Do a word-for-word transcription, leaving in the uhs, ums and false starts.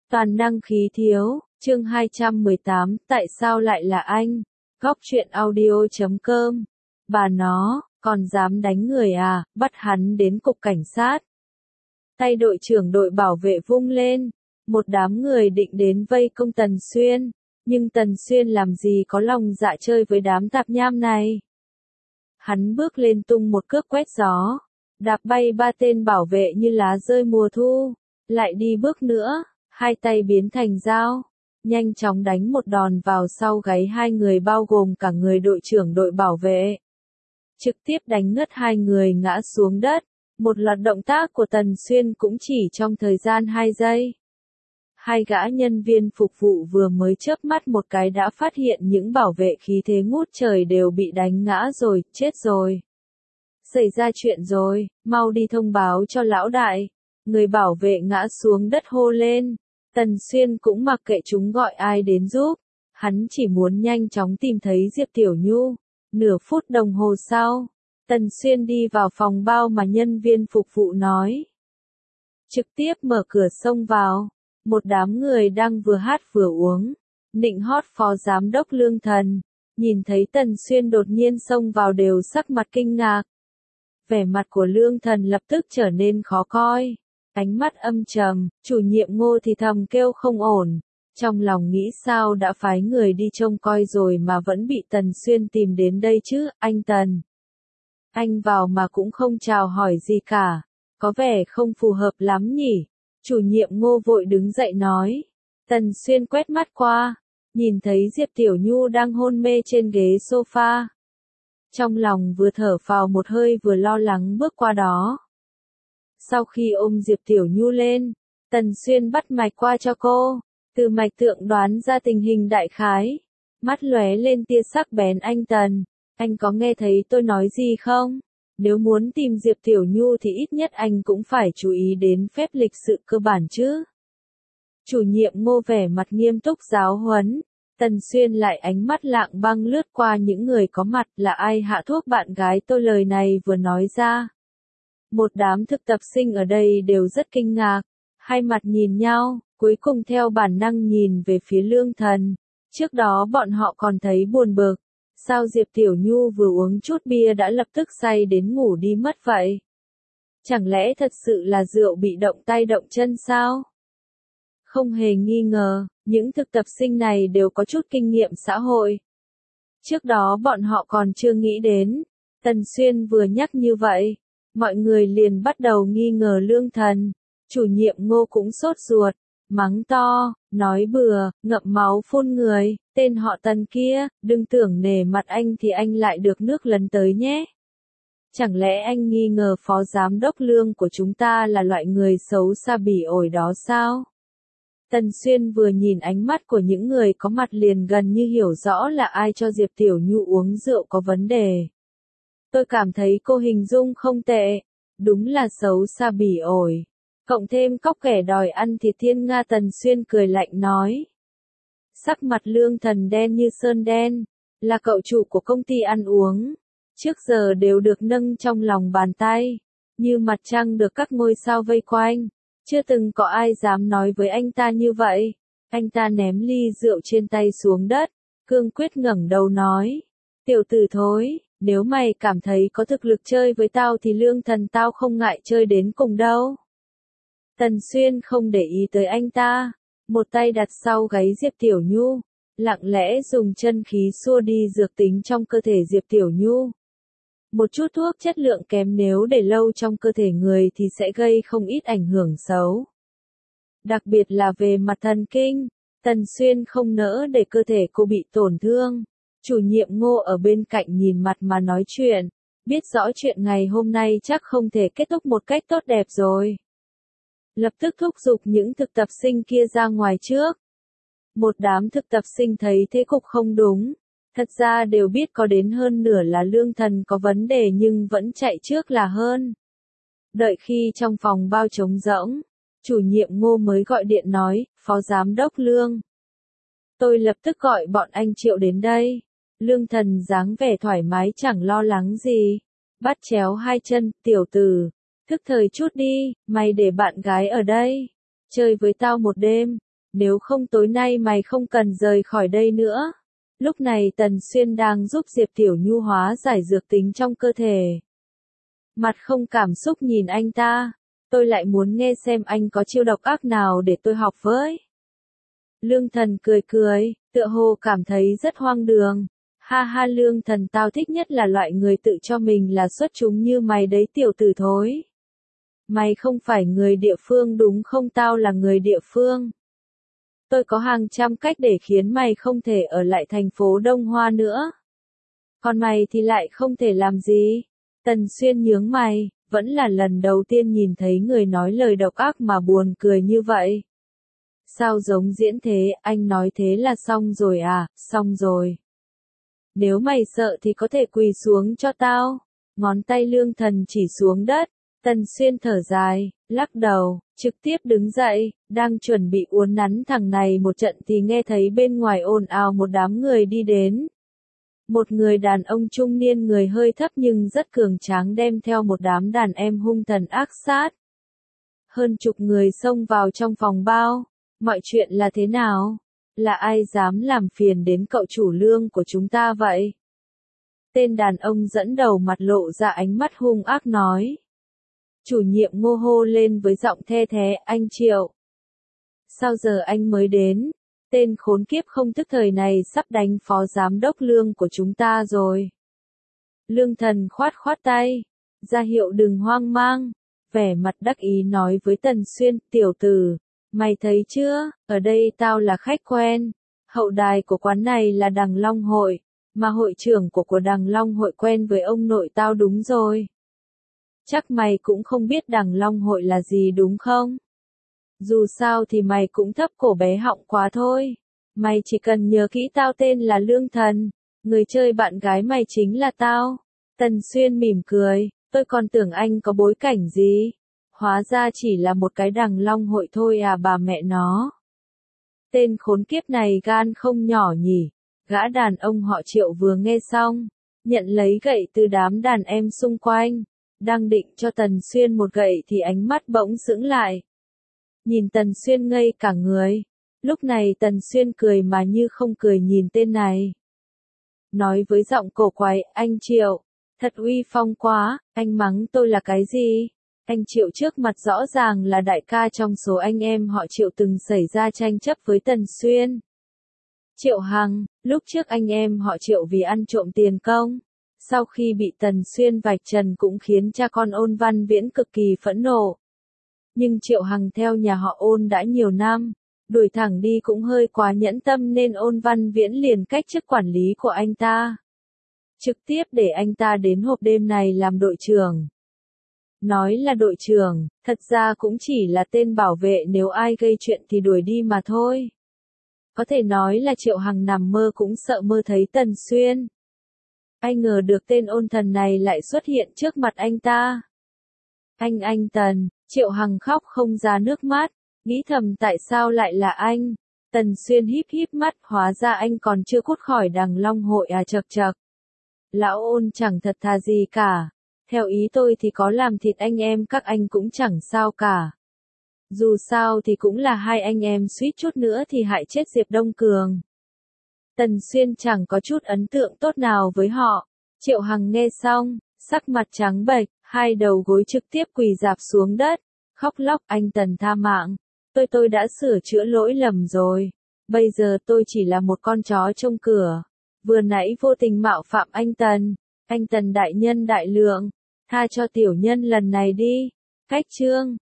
Toàn năng khí thiếu, chương hai trăm mười tám, tại sao lại là anh? Góc truyện audio chấm com. Bà nó, còn dám đánh người à, bắt hắn đến cục cảnh sát. Tay đội trưởng đội bảo vệ vung lên, một đám người định đến vây công Tần Xuyên, nhưng Tần Xuyên làm gì có lòng dạ chơi với đám tạp nham này. Hắn bước lên tung một cước quét gió, đạp bay ba tên bảo vệ như lá rơi mùa thu, lại đi bước nữa, hai tay biến thành dao, nhanh chóng đánh một đòn vào sau gáy hai người bao gồm cả người đội trưởng đội bảo vệ. Trực tiếp đánh ngất hai người ngã xuống đất, một loạt động tác của Tần Xuyên cũng chỉ trong thời gian hai giây. Hai gã nhân viên phục vụ vừa mới chớp mắt một cái đã phát hiện những bảo vệ khí thế ngút trời đều bị đánh ngã rồi, chết rồi. Xảy ra chuyện rồi, mau đi thông báo cho lão đại. Người bảo vệ ngã xuống đất hô lên. Tần Xuyên cũng mặc kệ chúng gọi ai đến giúp. Hắn chỉ muốn nhanh chóng tìm thấy Diệp Tiểu Nhu. Nửa phút đồng hồ sau, Tần Xuyên đi vào phòng bao mà nhân viên phục vụ nói. Trực tiếp mở cửa xông vào. Một đám người đang vừa hát vừa uống. Nịnh hót phó giám đốc Lương Thần. Nhìn thấy Tần Xuyên đột nhiên xông vào đều sắc mặt kinh ngạc. Vẻ mặt của Lương Thần lập tức trở nên khó coi. Ánh mắt âm trầm, chủ nhiệm Ngô thì thầm kêu không ổn. Trong lòng nghĩ sao đã phái người đi trông coi rồi mà vẫn bị Tần Xuyên tìm đến đây chứ, anh Tần. Anh vào mà cũng không chào hỏi gì cả. Có vẻ không phù hợp lắm nhỉ. Chủ nhiệm Ngô vội đứng dậy nói. Tần Xuyên quét mắt qua. Nhìn thấy Diệp Tiểu Nhu đang hôn mê trên ghế sofa. Trong lòng vừa thở phào một hơi vừa lo lắng bước qua đó. Sau khi ôm Diệp Tiểu Nhu lên, Tần Xuyên bắt mạch qua cho cô, từ mạch tượng đoán ra tình hình đại khái. Mắt lóe lên tia sắc bén. Anh Tần, anh có nghe thấy tôi nói gì không? Nếu muốn tìm Diệp Tiểu Nhu thì ít nhất anh cũng phải chú ý đến phép lịch sự cơ bản chứ. Chủ nhiệm Ngô vẻ mặt nghiêm túc giáo huấn. Tần Xuyên lại ánh mắt lạng băng lướt qua những người có mặt. Là ai hạ thuốc bạn gái tôi? Lời này vừa nói ra. Một đám thực tập sinh ở đây đều rất kinh ngạc. Hai mặt nhìn nhau, cuối cùng theo bản năng nhìn về phía Lương Thần. Trước đó bọn họ còn thấy buồn bực. Sao Diệp Tiểu Nhu vừa uống chút bia đã lập tức say đến ngủ đi mất vậy? Chẳng lẽ thật sự là rượu bị động tay động chân sao? Không hề nghi ngờ, những thực tập sinh này đều có chút kinh nghiệm xã hội. Trước đó bọn họ còn chưa nghĩ đến. Tần Xuyên vừa nhắc như vậy, mọi người liền bắt đầu nghi ngờ Lương Thần. Chủ nhiệm Ngô cũng sốt ruột, mắng to, nói bừa, ngậm máu phun người, tên họ Tần kia, đừng tưởng nể mặt anh thì anh lại được nước lấn tới nhé. Chẳng lẽ anh nghi ngờ phó giám đốc Lương của chúng ta là loại người xấu xa bỉ ổi đó sao? Tần Xuyên vừa nhìn ánh mắt của những người có mặt liền gần như hiểu rõ là ai cho Diệp Tiểu Nhu uống rượu có vấn đề. Tôi cảm thấy cô hình dung không tệ, đúng là xấu xa bỉ ổi. Cộng thêm cóc kẻ đòi ăn thịt thiên nga. Tần Xuyên cười lạnh nói. Sắc mặt Lương Thần đen như sơn đen, là cậu chủ của công ty ăn uống. Trước giờ đều được nâng trong lòng bàn tay, như mặt trăng được các ngôi sao vây quanh. Chưa từng có ai dám nói với anh ta như vậy. Anh ta ném ly rượu trên tay xuống đất, cương quyết ngẩng đầu nói. Tiểu tử thối, nếu mày cảm thấy có thực lực chơi với tao thì Lương Thần tao không ngại chơi đến cùng đâu. Tần Xuyên không để ý tới anh ta, một tay đặt sau gáy Diệp Tiểu Nhu, lặng lẽ dùng chân khí xua đi dược tính trong cơ thể Diệp Tiểu Nhu. Một chút thuốc chất lượng kém nếu để lâu trong cơ thể người thì sẽ gây không ít ảnh hưởng xấu. Đặc biệt là về mặt thần kinh, Tần Xuyên không nỡ để cơ thể cô bị tổn thương. Chủ nhiệm Ngô ở bên cạnh nhìn mặt mà nói chuyện, biết rõ chuyện ngày hôm nay chắc không thể kết thúc một cách tốt đẹp rồi. Lập tức thúc giục những thực tập sinh kia ra ngoài trước. Một đám thực tập sinh thấy thế cục không đúng. Thật ra đều biết có đến hơn nửa là Lương Thần có vấn đề nhưng vẫn chạy trước là hơn. Đợi khi trong phòng bao trống rỗng, chủ nhiệm Ngô mới gọi điện nói, phó giám đốc Lương. Tôi lập tức gọi bọn anh Triệu đến đây. Lương Thần dáng vẻ thoải mái chẳng lo lắng gì. Bắt chéo hai chân, tiểu tử. Thức thời chút đi, mày để bạn gái ở đây. Chơi với tao một đêm. Nếu không tối nay mày không cần rời khỏi đây nữa. Lúc này Tần Xuyên đang giúp Diệp Tiểu Nhu hóa giải dược tính trong cơ thể. Mặt không cảm xúc nhìn anh ta. Tôi lại muốn nghe xem anh có chiêu độc ác nào để tôi học với. Lương Thần cười cười, tựa hồ cảm thấy rất hoang đường. Ha ha Lương Thần, tao thích nhất là loại người tự cho mình là xuất chúng như mày đấy tiểu tử thối. Mày không phải người địa phương đúng không? Tao là người địa phương. Tôi có hàng trăm cách để khiến mày không thể ở lại thành phố Đông Hoa nữa. Còn mày thì lại không thể làm gì? Tần Xuyên nhướng mày, vẫn là lần đầu tiên nhìn thấy người nói lời độc ác mà buồn cười như vậy. Sao giống diễn thế, anh nói thế là xong rồi à? Xong rồi. Nếu mày sợ thì có thể quỳ xuống cho tao. Ngón tay Lương Thần chỉ xuống đất. Tần Xuyên thở dài, lắc đầu, trực tiếp đứng dậy, đang chuẩn bị uốn nắn thằng này một trận thì nghe thấy bên ngoài ồn ào một đám người đi đến. Một người đàn ông trung niên người hơi thấp nhưng rất cường tráng đem theo một đám đàn em hung thần ác sát. Hơn chục người xông vào trong phòng bao. Mọi chuyện là thế nào? Là ai dám làm phiền đến cậu chủ Lương của chúng ta vậy? Tên đàn ông dẫn đầu mặt lộ ra ánh mắt hung ác nói. Chủ nhiệm Ngô hô lên với giọng the thé, anh Triệu. Sao giờ anh mới đến? Tên khốn kiếp không thức thời này sắp đánh phó giám đốc Lương của chúng ta rồi. Lương Thần khoát khoát tay, ra hiệu đừng hoang mang, vẻ mặt đắc ý nói với Tần Xuyên, tiểu tử, mày thấy chưa, ở đây tao là khách quen, hậu đài của quán này là Đằng Long Hội, mà hội trưởng của của Đằng Long Hội quen với ông nội tao đúng rồi. Chắc mày cũng không biết Đằng Long Hội là gì đúng không? Dù sao thì mày cũng thấp cổ bé họng quá thôi. Mày chỉ cần nhớ kỹ tao tên là Lương Thần. Người chơi bạn gái mày chính là tao. Tần Xuyên mỉm cười. Tôi còn tưởng anh có bối cảnh gì. Hóa ra chỉ là một cái Đằng Long Hội thôi à bà mẹ nó. Tên khốn kiếp này gan không nhỏ nhỉ. Gã đàn ông họ Triệu vừa nghe xong. Nhận lấy gậy từ đám đàn em xung quanh. Đang định cho Tần Xuyên một gậy thì ánh mắt bỗng sững lại. Nhìn Tần Xuyên ngây cả người. Lúc này Tần Xuyên cười mà như không cười nhìn tên này. Nói với giọng cổ quái, anh Triệu, thật uy phong quá, anh mắng tôi là cái gì? Anh Triệu trước mặt rõ ràng là đại ca trong số anh em họ Triệu từng xảy ra tranh chấp với Tần Xuyên. Triệu Hằng, lúc trước anh em họ Triệu vì ăn trộm tiền công. Sau khi bị Tần Xuyên vạch trần cũng khiến cha con Ôn Văn Viễn cực kỳ phẫn nộ. Nhưng Triệu Hằng theo nhà họ Ôn đã nhiều năm, đuổi thẳng đi cũng hơi quá nhẫn tâm nên Ôn Văn Viễn liền cách chức quản lý của anh ta. Trực tiếp để anh ta đến hộp đêm này làm đội trưởng. Nói là đội trưởng, thật ra cũng chỉ là tên bảo vệ nếu ai gây chuyện thì đuổi đi mà thôi. Có thể nói là Triệu Hằng nằm mơ cũng sợ mơ thấy Tần Xuyên. Ai ngờ được tên Ôn Thần này lại xuất hiện trước mặt anh ta. Anh anh Tần, Triệu Hằng khóc không ra nước mắt, nghĩ thầm tại sao lại là anh. Tần Xuyên híp híp mắt, hóa ra anh còn chưa cút khỏi Đằng Long Hội à, chậc chậc. Lão Ôn chẳng thật thà gì cả. Theo ý tôi thì có làm thịt anh em các anh cũng chẳng sao cả. Dù sao thì cũng là hai anh em suýt chút nữa thì hại chết Diệp Đông Cường. Tần Xuyên chẳng có chút ấn tượng tốt nào với họ. Triệu Hằng nghe xong, sắc mặt trắng bệch, hai đầu gối trực tiếp quỳ rạp xuống đất, khóc lóc, anh Tần tha mạng. Tôi tôi đã sửa chữa lỗi lầm rồi. Bây giờ tôi chỉ là một con chó trông cửa. Vừa nãy vô tình mạo phạm anh Tần. Anh Tần đại nhân đại lượng. Tha cho tiểu nhân lần này đi. Cách chương.